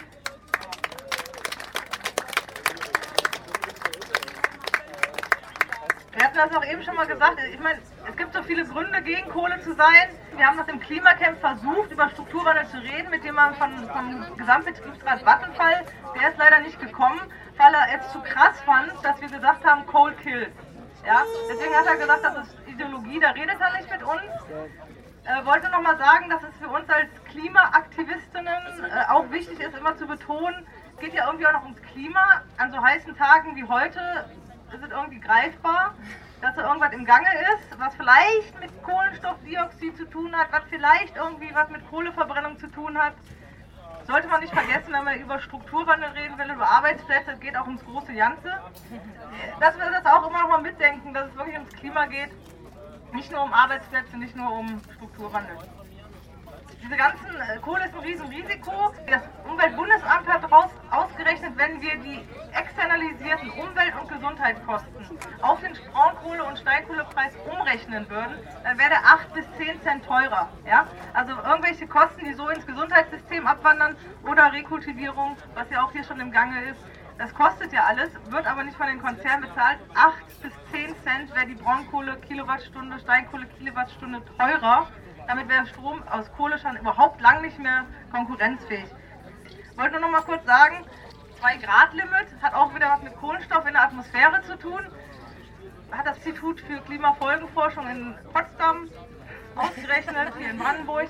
Wir hatten das auch eben schon mal gesagt, ich meine, es gibt so viele Gründe, gegen Kohle zu sein. Wir haben das im Klimacamp versucht, über Strukturwandel zu reden, mit dem man vom Gesamtbetriebsrat Vattenfall, der ist leider nicht gekommen, weil er es zu krass fand, dass wir gesagt haben, Coal kills. Ja? Deswegen hat er gesagt, das ist Ideologie, da redet er nicht mit uns. Wollte nochmal sagen, dass es für uns als Klimaaktivistinnen auch wichtig ist, immer zu betonen, es geht ja irgendwie auch noch ums Klima. An so heißen Tagen wie heute ist es irgendwie greifbar, dass da irgendwas im Gange ist, was vielleicht mit Kohlenstoffdioxid zu tun hat, was vielleicht irgendwie was mit Kohleverbrennung zu tun hat. Sollte man nicht vergessen, wenn man über Strukturwandel reden will, über Arbeitsplätze, es geht auch ums große Ganze. Dass wir das auch immer noch mal mitdenken, dass es wirklich ums Klima geht, nicht nur um Arbeitsplätze, nicht nur um Strukturwandel. Diese ganzen Kohle ist ein Riesenrisiko. Das Umweltbundesamt hat daraus ausgerechnet, wenn wir die externalisierten Umwelt- und Gesundheitskosten auf den Braunkohle- und Steinkohlepreis umrechnen würden, dann wäre der 8 bis 10 Cent teurer. Ja? Also irgendwelche Kosten, die so ins Gesundheitssystem abwandern oder Rekultivierung, was ja auch hier schon im Gange ist, das kostet ja alles, wird aber nicht von den Konzernen bezahlt. 8 bis 10 Cent wäre die Braunkohle-Kilowattstunde, Steinkohle-Kilowattstunde teurer. Damit wäre Strom aus Kohle schon überhaupt lang nicht mehr konkurrenzfähig. Ich wollte nur noch mal kurz sagen, 2-Grad-Limit hat auch wieder was mit Kohlenstoff in der Atmosphäre zu tun. Hat das Institut für Klimafolgenforschung in Potsdam ausgerechnet, hier in Brandenburg.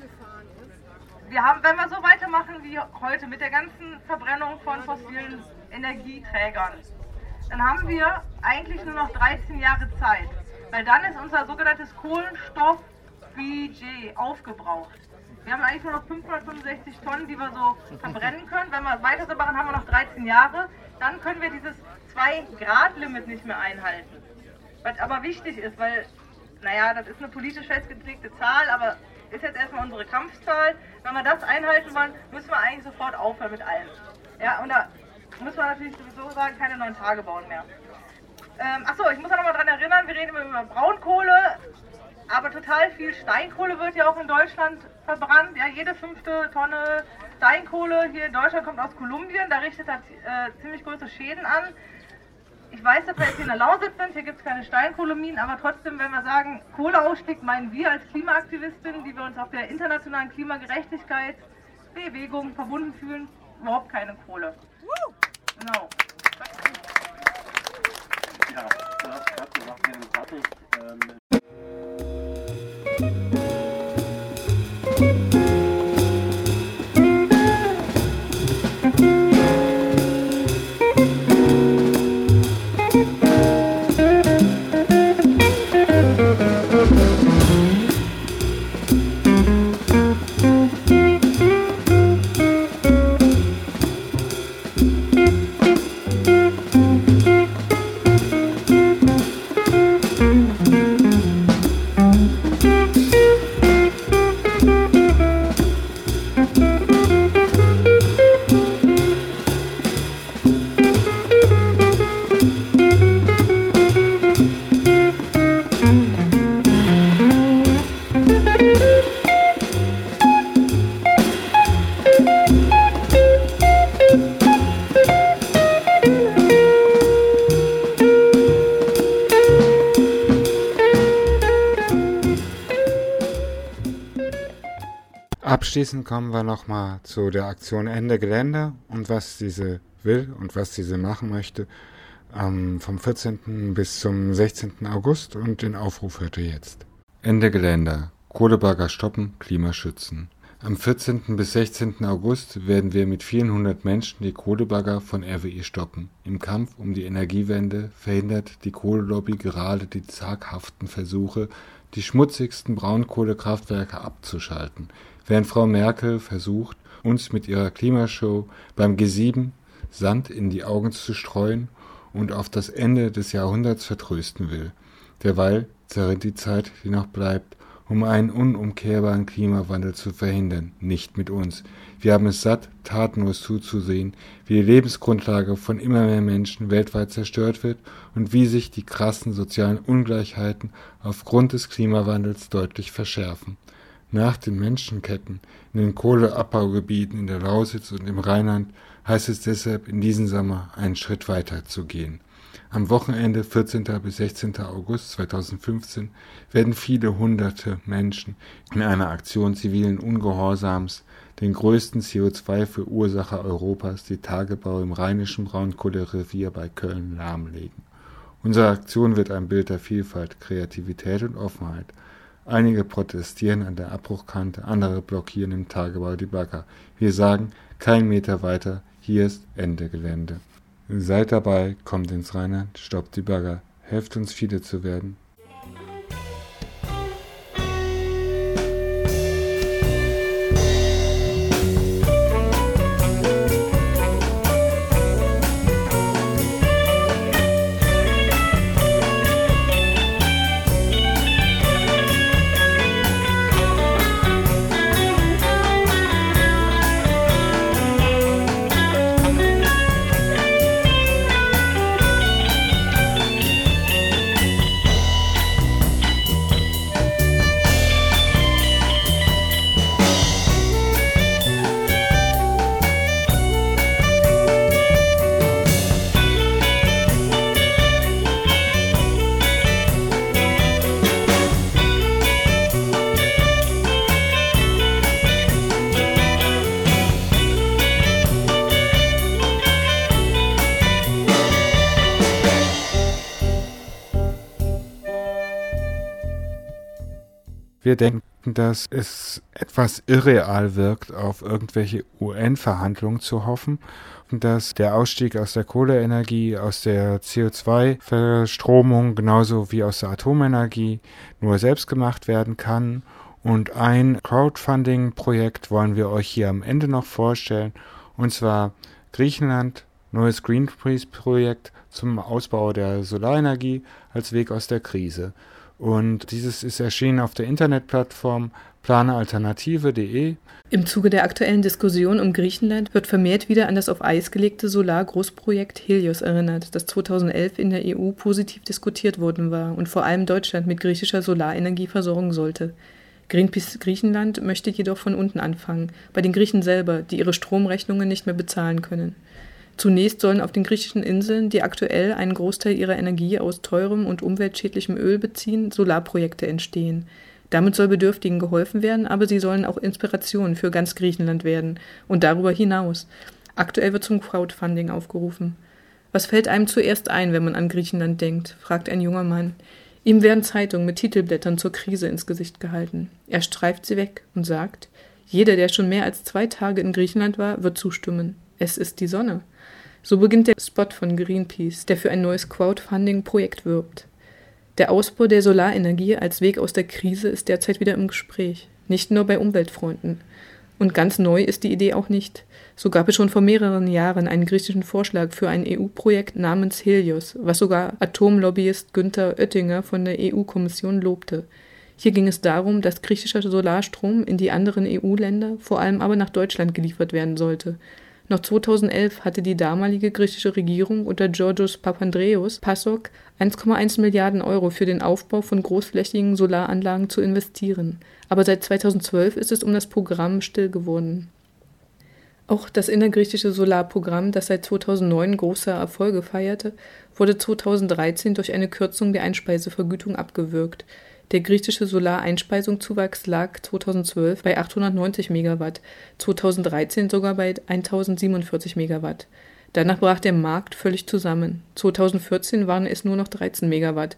Wir haben, wenn wir so weitermachen wie heute mit der ganzen Verbrennung von fossilen Energieträgern, dann haben wir eigentlich nur noch 13 Jahre Zeit. Weil dann ist unser sogenanntes Kohlenstoff-Budget aufgebraucht. Wir haben eigentlich nur noch 565 Tonnen, die wir so verbrennen können. Wenn wir weiter so machen, haben wir noch 13 Jahre. Dann können wir dieses 2-Grad-Limit nicht mehr einhalten. Was aber wichtig ist, weil, naja, das ist eine politisch festgelegte Zahl, aber ist jetzt erstmal unsere Kampfzahl. Wenn wir das einhalten wollen, müssen wir eigentlich sofort aufhören mit allem. Ja, und da müssen wir natürlich sowieso sagen, keine neuen Tage bauen mehr. Achso, ich muss auch noch mal daran erinnern, wir reden über Braunkohle, aber total viel Steinkohle wird ja auch in Deutschland verbrannt. Ja, jede 5. Tonne Steinkohle hier in Deutschland kommt aus Kolumbien, da richtet das ziemlich große Schäden an. Ich weiß, dass wir jetzt hier in der Lausitz sind, hier gibt es keine Steinkohleminen, aber trotzdem, wenn wir sagen, Kohleausstieg, meinen wir als Klimaaktivistinnen, die wir uns auf der internationalen Klimagerechtigkeitsbewegung verbunden fühlen, überhaupt keine Kohle. Genau. Ja, du hast gerade gesagt, wir sind fertig. Abschließend kommen wir nochmal zu der Aktion Ende Gelände und was diese will und was diese machen möchte. Vom 14. bis zum 16. August und den Aufruf hört ihr jetzt. Ende Gelände. Kohlebagger stoppen, Klima schützen. Am 14. bis 16. August werden wir mit vielen hundert Menschen die Kohlebagger von RWE stoppen. Im Kampf um die Energiewende verhindert die Kohlelobby gerade die zaghaften Versuche, die schmutzigsten Braunkohlekraftwerke abzuschalten, während Frau Merkel versucht, uns mit ihrer Klimashow beim G7 Sand in die Augen zu streuen und auf das Ende des Jahrhunderts vertrösten will. Derweil zerrinnt die Zeit, die noch bleibt, um einen unumkehrbaren Klimawandel zu verhindern, nicht mit uns. Wir haben es satt, tatenlos zuzusehen, wie die Lebensgrundlage von immer mehr Menschen weltweit zerstört wird und wie sich die krassen sozialen Ungleichheiten aufgrund des Klimawandels deutlich verschärfen. Nach den Menschenketten in den Kohleabbaugebieten in der Lausitz und im Rheinland heißt es deshalb in diesem Sommer einen Schritt weiter zu gehen. Am Wochenende 14. bis 16. August 2015 werden viele hunderte Menschen in einer Aktion zivilen Ungehorsams den größten CO2-Verursacher Europas, die Tagebau im rheinischen Braunkohlerevier bei Köln, lahmlegen. Unsere Aktion wird ein Bild der Vielfalt, Kreativität und Offenheit. Einige protestieren an der Abbruchkante, andere blockieren im Tagebau die Bagger. Wir sagen, kein Meter weiter, hier ist Ende Gelände. Seid dabei, kommt ins Rheinland, stoppt die Bagger, helft uns viele zu werden. Wir denken, dass es etwas irreal wirkt, auf irgendwelche UN-Verhandlungen zu hoffen und dass der Ausstieg aus der Kohleenergie, aus der CO2-Verstromung genauso wie aus der Atomenergie nur selbst gemacht werden kann. Und ein Crowdfunding-Projekt wollen wir euch hier am Ende noch vorstellen, und zwar Griechenland, neues Greenpeace-Projekt zum Ausbau der Solarenergie als Weg aus der Krise. Und dieses ist erschienen auf der Internetplattform planealternative.de. Im Zuge der aktuellen Diskussion um Griechenland wird vermehrt wieder an das auf Eis gelegte Solargroßprojekt Helios erinnert, das 2011 in der EU positiv diskutiert worden war und vor allem Deutschland mit griechischer Solarenergie versorgen sollte. Greenpeace Griechenland möchte jedoch von unten anfangen, bei den Griechen selber, die ihre Stromrechnungen nicht mehr bezahlen können. Zunächst sollen auf den griechischen Inseln, die aktuell einen Großteil ihrer Energie aus teurem und umweltschädlichem Öl beziehen, Solarprojekte entstehen. Damit soll Bedürftigen geholfen werden, aber sie sollen auch Inspiration für ganz Griechenland werden und darüber hinaus. Aktuell wird zum Crowdfunding aufgerufen. Was fällt einem zuerst ein, wenn man an Griechenland denkt, fragt ein junger Mann. Ihm werden Zeitungen mit Titelblättern zur Krise ins Gesicht gehalten. Er streift sie weg und sagt, jeder, der schon mehr als 2 Tage in Griechenland war, wird zustimmen. Es ist die Sonne. So beginnt der Spot von Greenpeace, der für ein neues Crowdfunding-Projekt wirbt. Der Ausbau der Solarenergie als Weg aus der Krise ist derzeit wieder im Gespräch, nicht nur bei Umweltfreunden. Und ganz neu ist die Idee auch nicht. So gab es schon vor mehreren Jahren einen griechischen Vorschlag für ein EU-Projekt namens Helios, was sogar Atomlobbyist Günther Oettinger von der EU-Kommission lobte. Hier ging es darum, dass griechischer Solarstrom in die anderen EU-Länder, vor allem aber nach Deutschland geliefert werden sollte. Noch 2011 hatte die damalige griechische Regierung unter Georgios Papandreous PASOK 1,1 Milliarden Euro für den Aufbau von großflächigen Solaranlagen zu investieren. Aber seit 2012 ist es um das Programm still geworden. Auch das innergriechische Solarprogramm, das seit 2009 große Erfolge feierte, wurde 2013 durch eine Kürzung der Einspeisevergütung abgewürgt. Der griechische Solareinspeisungszuwachs lag 2012 bei 890 Megawatt, 2013 sogar bei 1047 Megawatt. Danach brach der Markt völlig zusammen. 2014 waren es nur noch 13 Megawatt,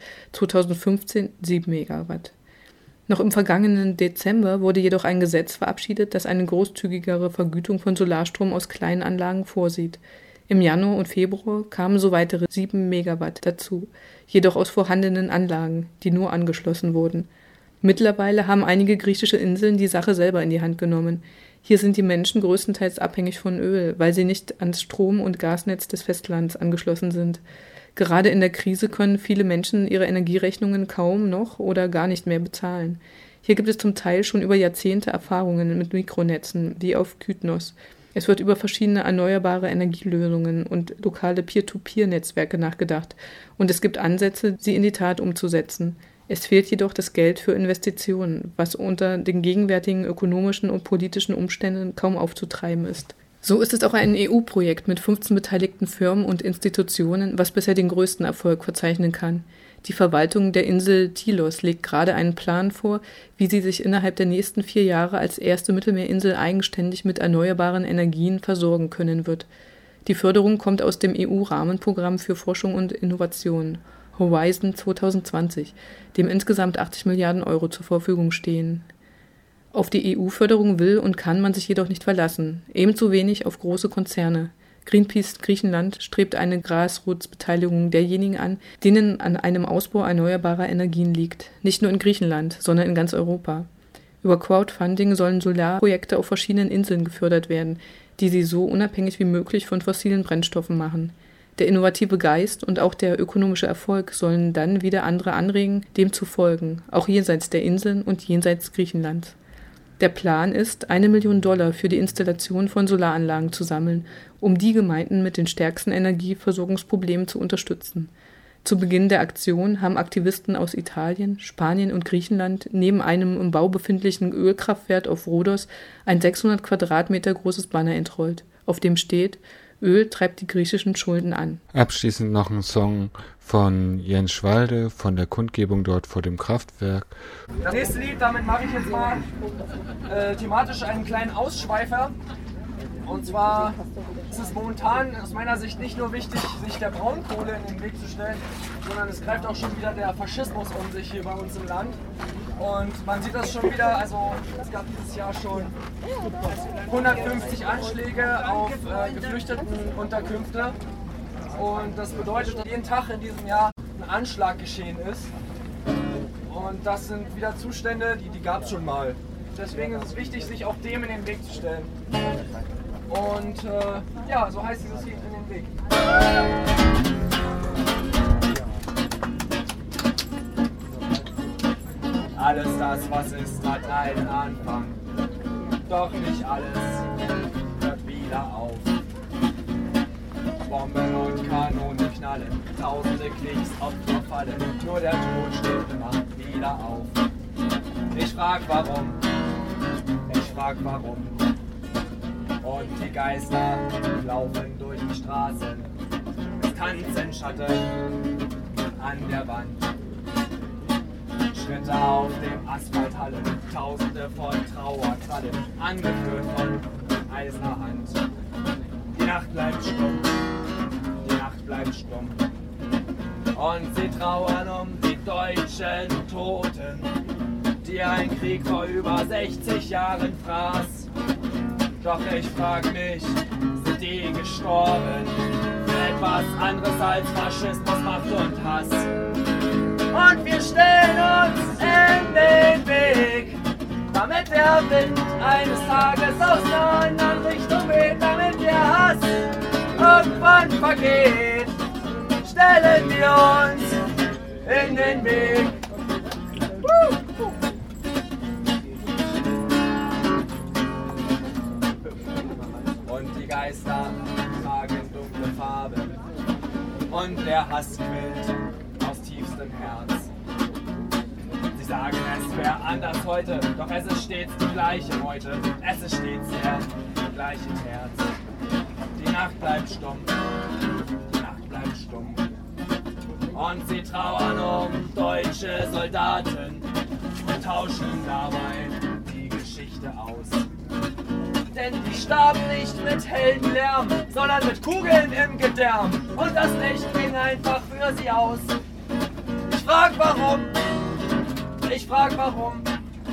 2015 7 Megawatt. Noch im vergangenen Dezember wurde jedoch ein Gesetz verabschiedet, das eine großzügigere Vergütung von Solarstrom aus kleinen Anlagen vorsieht. Im Januar und Februar kamen so weitere 7 Megawatt dazu, jedoch aus vorhandenen Anlagen, die nur angeschlossen wurden. Mittlerweile haben einige griechische Inseln die Sache selber in die Hand genommen. Hier sind die Menschen größtenteils abhängig von Öl, weil sie nicht ans Strom- und Gasnetz des Festlands angeschlossen sind. Gerade in der Krise können viele Menschen ihre Energierechnungen kaum noch oder gar nicht mehr bezahlen. Hier gibt es zum Teil schon über Jahrzehnte Erfahrungen mit Mikronetzen, wie auf Kythnos. Es wird über verschiedene erneuerbare Energielösungen und lokale Peer-to-Peer-Netzwerke nachgedacht und es gibt Ansätze, sie in die Tat umzusetzen. Es fehlt jedoch das Geld für Investitionen, was unter den gegenwärtigen ökonomischen und politischen Umständen kaum aufzutreiben ist. So ist es auch ein EU-Projekt mit 15 beteiligten Firmen und Institutionen, was bisher den größten Erfolg verzeichnen kann. Die Verwaltung der Insel Tilos legt gerade einen Plan vor, wie sie sich innerhalb der nächsten 4 Jahre als erste Mittelmeerinsel eigenständig mit erneuerbaren Energien versorgen können wird. Die Förderung kommt aus dem EU-Rahmenprogramm für Forschung und Innovation, Horizon 2020, dem insgesamt 80 Milliarden Euro zur Verfügung stehen. Auf die EU-Förderung will und kann man sich jedoch nicht verlassen, ebenso wenig auf große Konzerne. Greenpeace Griechenland strebt eine Grassroots-Beteiligung derjenigen an, denen an einem Ausbau erneuerbarer Energien liegt. Nicht nur in Griechenland, sondern in ganz Europa. Über Crowdfunding sollen Solarprojekte auf verschiedenen Inseln gefördert werden, die sie so unabhängig wie möglich von fossilen Brennstoffen machen. Der innovative Geist und auch der ökonomische Erfolg sollen dann wieder andere anregen, dem zu folgen, auch jenseits der Inseln und jenseits Griechenlands. Der Plan ist, $1 Million für die Installation von Solaranlagen zu sammeln, um die Gemeinden mit den stärksten Energieversorgungsproblemen zu unterstützen. Zu Beginn der Aktion haben Aktivisten aus Italien, Spanien und Griechenland neben einem im Bau befindlichen Ölkraftwerk auf Rhodos ein 600 Quadratmeter großes Banner entrollt, auf dem steht: Öl treibt die griechischen Schulden an. Abschließend noch ein Song von Jens Schwalde von der Kundgebung dort vor dem Kraftwerk. Das nächste Lied, damit mache ich jetzt mal thematisch einen kleinen Ausschweifer. Und zwar ist es momentan aus meiner Sicht nicht nur wichtig, sich der Braunkohle in den Weg zu stellen, sondern es greift auch schon wieder der Faschismus um sich hier bei uns im Land. Und man sieht das schon wieder, also es gab dieses Jahr schon 150 Anschläge auf Geflüchtetenunterkünfte. Und das bedeutet, dass jeden Tag in diesem Jahr ein Anschlag geschehen ist. Und das sind wieder Zustände, die gab es schon mal. Deswegen ist es wichtig, sich auch dem in den Weg zu stellen. Und ja, so heißt dieses Lied in den Weg. Alles das, was ist, hat einen Anfang. Doch nicht alles hört wieder auf. Bomben und Kanonen knallen, tausende Kriegsopfer fallen. Nur der Tod steht immer wieder auf. Ich frag warum. Und die Geister laufen durch die Straßen. Es tanzen Schatten an der Wand. Schritte auf dem Asphalt hallen, Tausende von Trauerkrallen, angeführt von eiserner Hand. Die Nacht bleibt stumm, und sie trauern um die deutschen Toten, die ein Krieg vor über 60 Jahren fraß. Doch ich frag mich, sind die gestorben für etwas anderes als Faschismus, Macht und Hass? Und wir stellen uns in den Weg, damit der Wind eines Tages aus einer anderen Richtung weht, damit der Hass irgendwann vergeht. Stellen wir uns in den Weg. Und die Geister tragen dunkle Farben und der Hass quillt aus tiefstem Herz. Sie sagen, es wäre anders heute, doch es ist stets die gleiche Meute. Es ist stets der gleiche Terz. Die Nacht bleibt stumm. Und sie trauern um deutsche Soldaten, und tauschen dabei die Geschichte aus. Denn die starben nicht mit Heldenlärm, sondern mit Kugeln im Gedärm. Und das Licht ging einfach für sie aus. Ich frag warum, ich frag warum.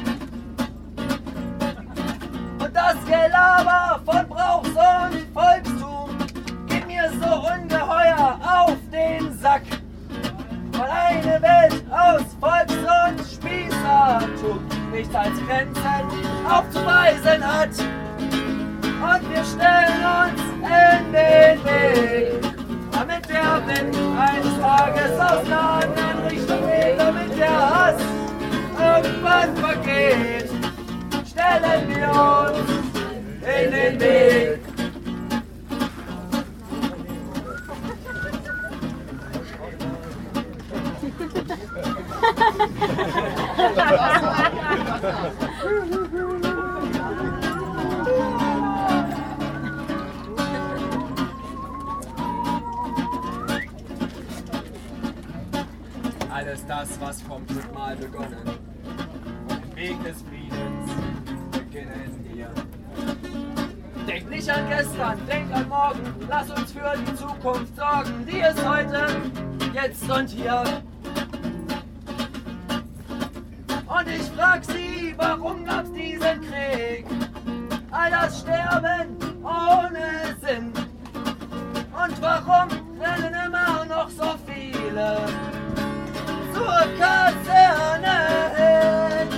Und das Gelaber von Brauchs- und Volkstum geht mir so ungeheuer auf den Sack. Weil eine Welt aus Volks- und Spießertum nichts als Grenzen aufzuweisen hat. Und wir stellen uns in den Weg, damit der Wind eines Tages aus einer anderen Richtung weht, damit der Hass irgendwann vergeht. Stellen wir uns in den Weg. Alles das, was vom Glück mal begonnen, und den Weg des Friedens beginnen wir. Denk nicht an gestern, denk an morgen, lass uns für die Zukunft sorgen, die ist heute, jetzt und hier. Und ich frag sie, warum gab's diesen Krieg? All das Sterben ohne Sinn. Und warum rennen immer noch so viele zur Kaserne hin?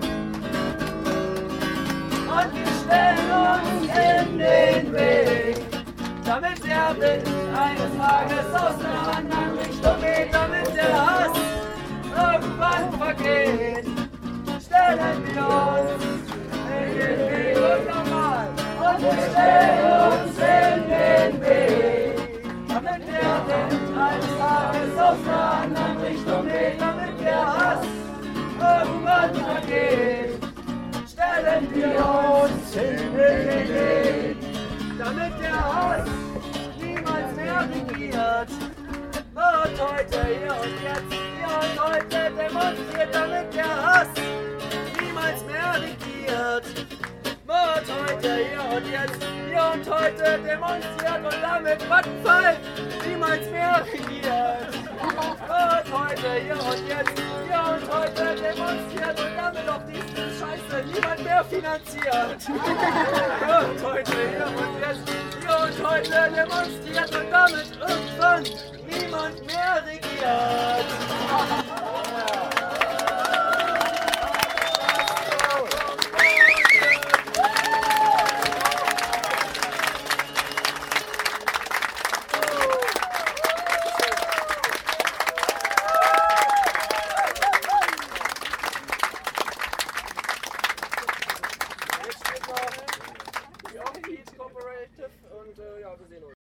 Und wir stellen uns in den Weg, damit der Wind eines Tages aus einer anderen Richtung weht, damit der Hass irgendwann vergeht. Stellen wir uns in den Weg und nochmal. Und wir stellen uns in den Weg, damit der Wind eines Tages aus einer anderen Richtung weht, damit der Hass irgendwann vergeht. Stellen wir uns in den Weg, damit der Hass niemals mehr regiert. Wird heute hier und jetzt, hier und heute demonstriert, damit der Hass niemals mehr regiert. Wird heute hier und jetzt, hier und heute demonstriert und damit Vattenfall niemals mehr regiert. Wird heute hier und jetzt, hier und heute demonstriert und damit auch diese Scheiße niemand mehr finanziert. Wird heute hier und jetzt, hier und heute demonstriert und damit irgendwann niemand mehr regiert. Jetzt steht noch die Cooperative und ja, wir sehen uns.